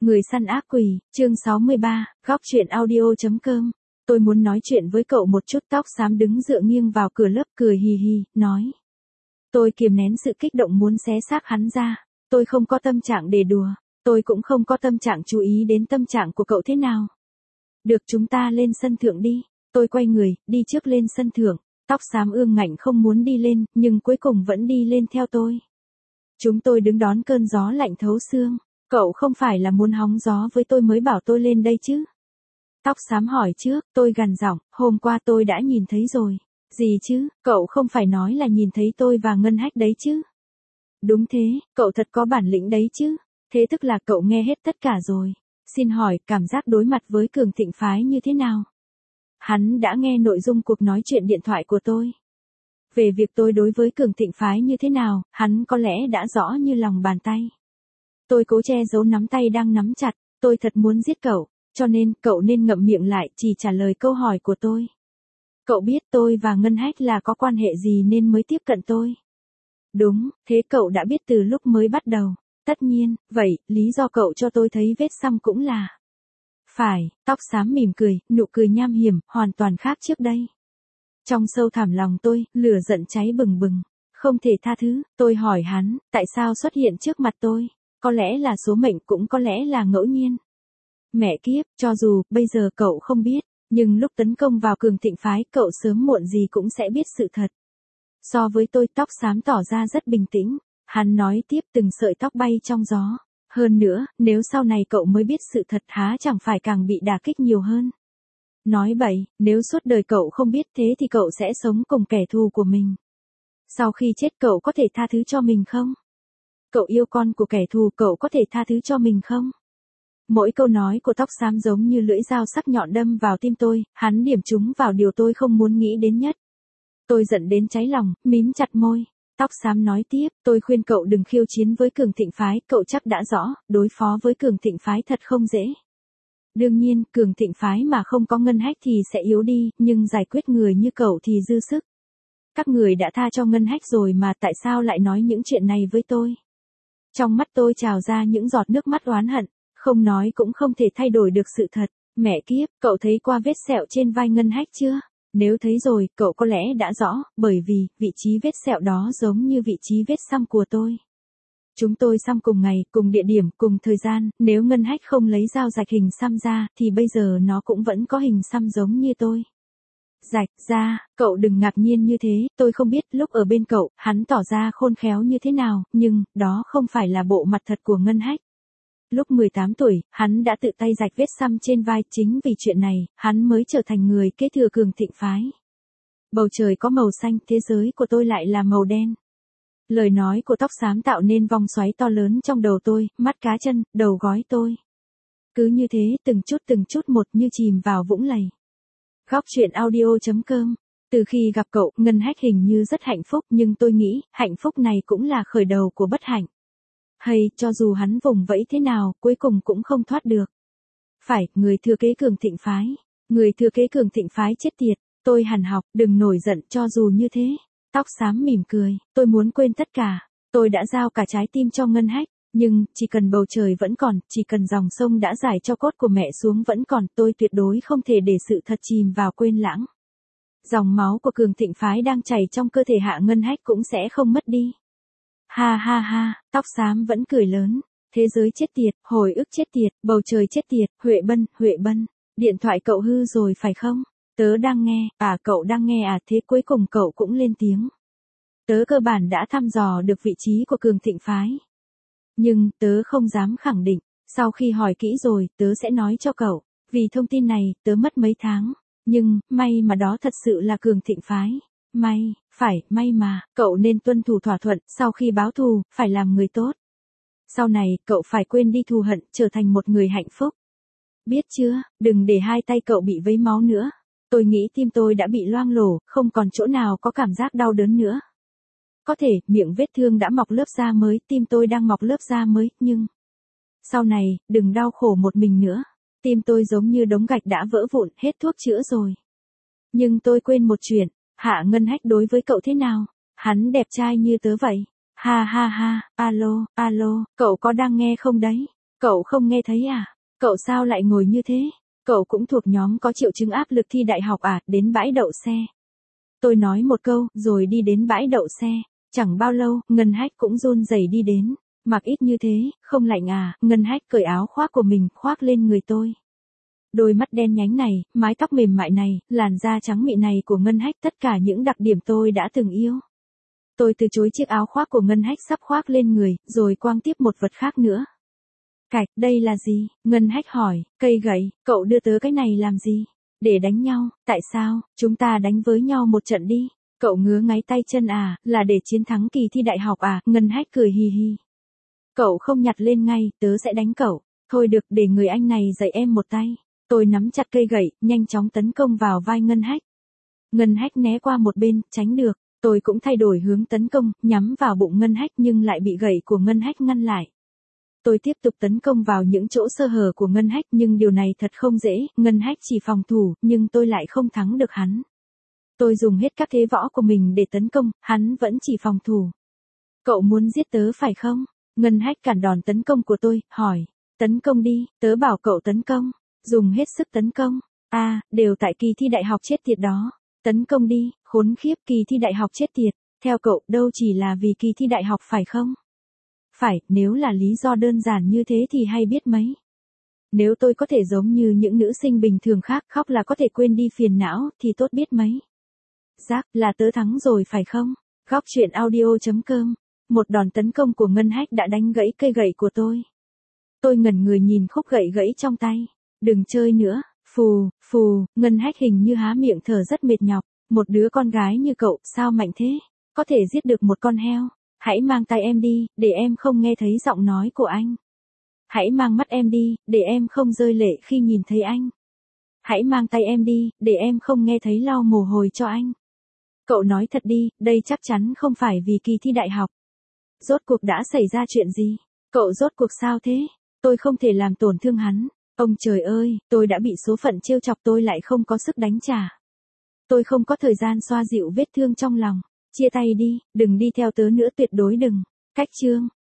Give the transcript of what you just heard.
Người săn ác quỷ, chương 63, góc chuyện audio.com. Tôi muốn nói chuyện với cậu một chút. Tóc xám đứng dựa nghiêng vào cửa lớp cười hì hì, nói. Tôi kiềm nén sự kích động muốn xé xác hắn ra. Tôi không có tâm trạng để đùa. Tôi cũng không có tâm trạng chú ý đến tâm trạng của cậu thế nào. Được, chúng ta lên sân thượng đi. Tôi quay người, đi trước lên sân thượng. Tóc xám ương ngạnh không muốn đi lên, nhưng cuối cùng vẫn đi lên theo tôi. Chúng tôi đứng đón cơn gió lạnh thấu xương. Cậu không phải là muốn hóng gió với tôi mới bảo tôi lên đây chứ? Tóc xám hỏi trước, tôi gằn giọng, hôm qua tôi đã nhìn thấy rồi. Gì chứ, cậu không phải nói là nhìn thấy tôi và Ngân Hách đấy chứ? Đúng thế, cậu thật có bản lĩnh đấy chứ. Thế tức là cậu nghe hết tất cả rồi. Xin hỏi, cảm giác đối mặt với Cường Thịnh phái như thế nào? Hắn đã nghe nội dung cuộc nói chuyện điện thoại của tôi. Về việc tôi đối với Cường Thịnh phái như thế nào, hắn có lẽ đã rõ như lòng bàn tay. Tôi cố che giấu nắm tay đang nắm chặt, tôi thật muốn giết cậu, cho nên cậu nên ngậm miệng lại chỉ trả lời câu hỏi của tôi. Cậu biết tôi và Ngân Hách là có quan hệ gì nên mới tiếp cận tôi? Đúng, thế cậu đã biết từ lúc mới bắt đầu. Tất nhiên, vậy, lý do cậu cho tôi thấy vết xăm cũng là... Phải, tóc xám mỉm cười, nụ cười nham hiểm, hoàn toàn khác trước đây. Trong sâu thẳm lòng tôi, lửa giận cháy bừng bừng, không thể tha thứ. Tôi hỏi hắn, tại sao xuất hiện trước mặt tôi? Có lẽ là số mệnh, cũng có lẽ là ngẫu nhiên. Mẹ kiếp, cho dù bây giờ cậu không biết, nhưng lúc tấn công vào Cường Thịnh phái, cậu sớm muộn gì cũng sẽ biết sự thật. So với tôi, tóc xám tỏ ra rất bình tĩnh. Hắn nói tiếp, từng sợi tóc bay trong gió. Hơn nữa, nếu sau này cậu mới biết sự thật há chẳng phải càng bị đả kích nhiều hơn. Nói bậy, nếu suốt đời cậu không biết thế thì cậu sẽ sống cùng kẻ thù của mình. Sau khi chết cậu có thể tha thứ cho mình không? Cậu yêu con của kẻ thù, cậu có thể tha thứ cho mình không? Mỗi câu nói của tóc xám giống như lưỡi dao sắc nhọn đâm vào tim tôi, hắn điểm trúng vào điều tôi không muốn nghĩ đến nhất. Tôi giận đến cháy lòng, mím chặt môi. Tóc xám nói tiếp, tôi khuyên cậu đừng khiêu chiến với Cường Thịnh phái, cậu chắc đã rõ, đối phó với Cường Thịnh phái thật không dễ. Đương nhiên, Cường Thịnh phái mà không có Ngân Hách thì sẽ yếu đi, nhưng giải quyết người như cậu thì dư sức. Các người đã tha cho Ngân Hách rồi mà tại sao lại nói những chuyện này với tôi? Trong mắt tôi trào ra những giọt nước mắt oán hận, không nói cũng không thể thay đổi được sự thật. Mẹ kiếp, cậu thấy qua vết sẹo trên vai Ngân Hách chưa? Nếu thấy rồi, cậu có lẽ đã rõ, bởi vì, vị trí vết sẹo đó giống như vị trí vết xăm của tôi. Chúng tôi xăm cùng ngày, cùng địa điểm, cùng thời gian, nếu Ngân Hách không lấy dao rạch hình xăm ra, thì bây giờ nó cũng vẫn có hình xăm giống như tôi. Rạch ra, cậu đừng ngạc nhiên như thế, tôi không biết lúc ở bên cậu, hắn tỏ ra khôn khéo như thế nào, nhưng, đó không phải là bộ mặt thật của Ngân Hách. Lúc 18 tuổi, hắn đã tự tay rạch vết xăm trên vai, chính vì chuyện này, hắn mới trở thành người kế thừa Cường Thịnh phái. Bầu trời có màu xanh, thế giới của tôi lại là màu đen. Lời nói của tóc xám tạo nên vòng xoáy to lớn trong đầu tôi, mắt cá chân, đầu gối tôi. Cứ như thế, từng chút một như chìm vào vũng lầy. Góc chuyện audio.com. Từ khi gặp cậu, Ngân Hách hình như rất hạnh phúc, nhưng tôi nghĩ, hạnh phúc này cũng là khởi đầu của bất hạnh. Hay, cho dù hắn vùng vẫy thế nào, cuối cùng cũng không thoát được. Phải, người thừa kế Cường Thịnh phái. Người thừa kế Cường Thịnh phái chết tiệt. Tôi hằn học, đừng nổi giận cho dù như thế. Tóc xám mỉm cười, tôi muốn quên tất cả. Tôi đã giao cả trái tim cho Ngân Hách. Nhưng, chỉ cần bầu trời vẫn còn, chỉ cần dòng sông đã giải cho cốt của mẹ xuống vẫn còn, tôi tuyệt đối không thể để sự thật chìm vào quên lãng. Dòng máu của Cường Thịnh phái đang chảy trong cơ thể Hạ Ngân Hách cũng sẽ không mất đi. Ha ha ha, tóc xám vẫn cười lớn. Thế giới chết tiệt, hồi ức chết tiệt, bầu trời chết tiệt, Huệ Bân. Điện thoại cậu hư rồi phải không? Tớ đang nghe, cậu đang nghe thế cuối cùng cậu cũng lên tiếng. Tớ cơ bản đã thăm dò được vị trí của Cường Thịnh phái. Nhưng, tớ không dám khẳng định, sau khi hỏi kỹ rồi, tớ sẽ nói cho cậu. Vì thông tin này, tớ mất mấy tháng. Nhưng, may mà đó thật sự là Cường Thịnh phái. May mà, cậu nên tuân thủ thỏa thuận, sau khi báo thù, phải làm người tốt. Sau này, cậu phải quên đi thù hận, trở thành một người hạnh phúc. Biết chưa, đừng để hai tay cậu bị vấy máu nữa. Tôi nghĩ tim tôi đã bị loang lổ, không còn chỗ nào có cảm giác đau đớn nữa. Có thể, miệng vết thương đã mọc lớp da mới, tim tôi đang mọc lớp da mới, nhưng... Sau này, đừng đau khổ một mình nữa. Tim tôi giống như đống gạch đã vỡ vụn, hết thuốc chữa rồi. Nhưng tôi quên một chuyện, Hạ Ngân Hách đối với cậu thế nào? Hắn đẹp trai như tớ vậy. Ha ha ha, alo, cậu có đang nghe không đấy? Cậu không nghe thấy à? Cậu sao lại ngồi như thế? Cậu cũng thuộc nhóm có triệu chứng áp lực thi đại học à, đến bãi đậu xe. Tôi nói một câu, rồi đi đến bãi đậu xe. Chẳng bao lâu, Ngân Hách cũng run rẩy đi đến. Mặc ít như thế, không lạnh à? Ngân Hách cởi áo khoác của mình, khoác lên người tôi. Đôi mắt đen nhánh này, mái tóc mềm mại này, làn da trắng mịn này của Ngân Hách, tất cả những đặc điểm tôi đã từng yêu. Tôi từ chối chiếc áo khoác của Ngân Hách sắp khoác lên người, rồi quăng tiếp một vật khác nữa. Cạch, đây là gì? Ngân Hách hỏi, cây gậy, cậu đưa tớ cái này làm gì? Để đánh nhau, tại sao? Chúng ta đánh với nhau một trận đi. Cậu ngứa ngáy tay chân à, là để chiến thắng kỳ thi đại học à? Ngân Hách cười hì hì. Cậu không nhặt lên ngay, tớ sẽ đánh cậu. Thôi được, để người anh này dạy em một tay. Tôi nắm chặt cây gậy, nhanh chóng tấn công vào vai Ngân Hách. Ngân Hách né qua một bên, tránh được. Tôi cũng thay đổi hướng tấn công, nhắm vào bụng Ngân Hách nhưng lại bị gậy của Ngân Hách ngăn lại. Tôi tiếp tục tấn công vào những chỗ sơ hở của Ngân Hách nhưng điều này thật không dễ, Ngân Hách chỉ phòng thủ, nhưng tôi lại không thắng được hắn. Tôi dùng hết các thế võ của mình để tấn công, hắn vẫn chỉ phòng thủ. Cậu muốn giết tớ phải không? Ngân Hách cản đòn tấn công của tôi, hỏi. Tấn công đi, tớ bảo cậu tấn công. Dùng hết sức tấn công. Đều tại kỳ thi đại học chết tiệt đó. Tấn công đi, khốn khiếp, kỳ thi đại học chết tiệt. Theo cậu, đâu chỉ là vì kỳ thi đại học phải không? Phải, nếu là lý do đơn giản như thế thì hay biết mấy. Nếu tôi có thể giống như những nữ sinh bình thường khác, khóc là có thể quên đi phiền não, thì tốt biết mấy. Giác, là tớ thắng rồi phải không? Góc truyện audio.com. Một đòn tấn công của Ngân Hách đã đánh gãy cây gậy của tôi. Tôi ngẩn người nhìn khúc gậy gãy trong tay. Đừng chơi nữa, phù, phù, Ngân Hách hình như há miệng thở rất mệt nhọc. Một đứa con gái như cậu, sao mạnh thế? Có thể giết được một con heo. Hãy mang tay em đi, để em không nghe thấy giọng nói của anh. Hãy mang mắt em đi, để em không rơi lệ khi nhìn thấy anh. Hãy mang tay em đi, để em không nghe thấy lau mồ hôi cho anh. Cậu nói thật đi, đây chắc chắn không phải vì kỳ thi đại học. Rốt cuộc đã xảy ra chuyện gì? Cậu rốt cuộc sao thế? Tôi không thể làm tổn thương hắn. Ông trời ơi, tôi đã bị số phận trêu chọc, tôi lại không có sức đánh trả. Tôi không có thời gian xoa dịu vết thương trong lòng. Chia tay đi, đừng đi theo tớ nữa, tuyệt đối đừng. Cách chương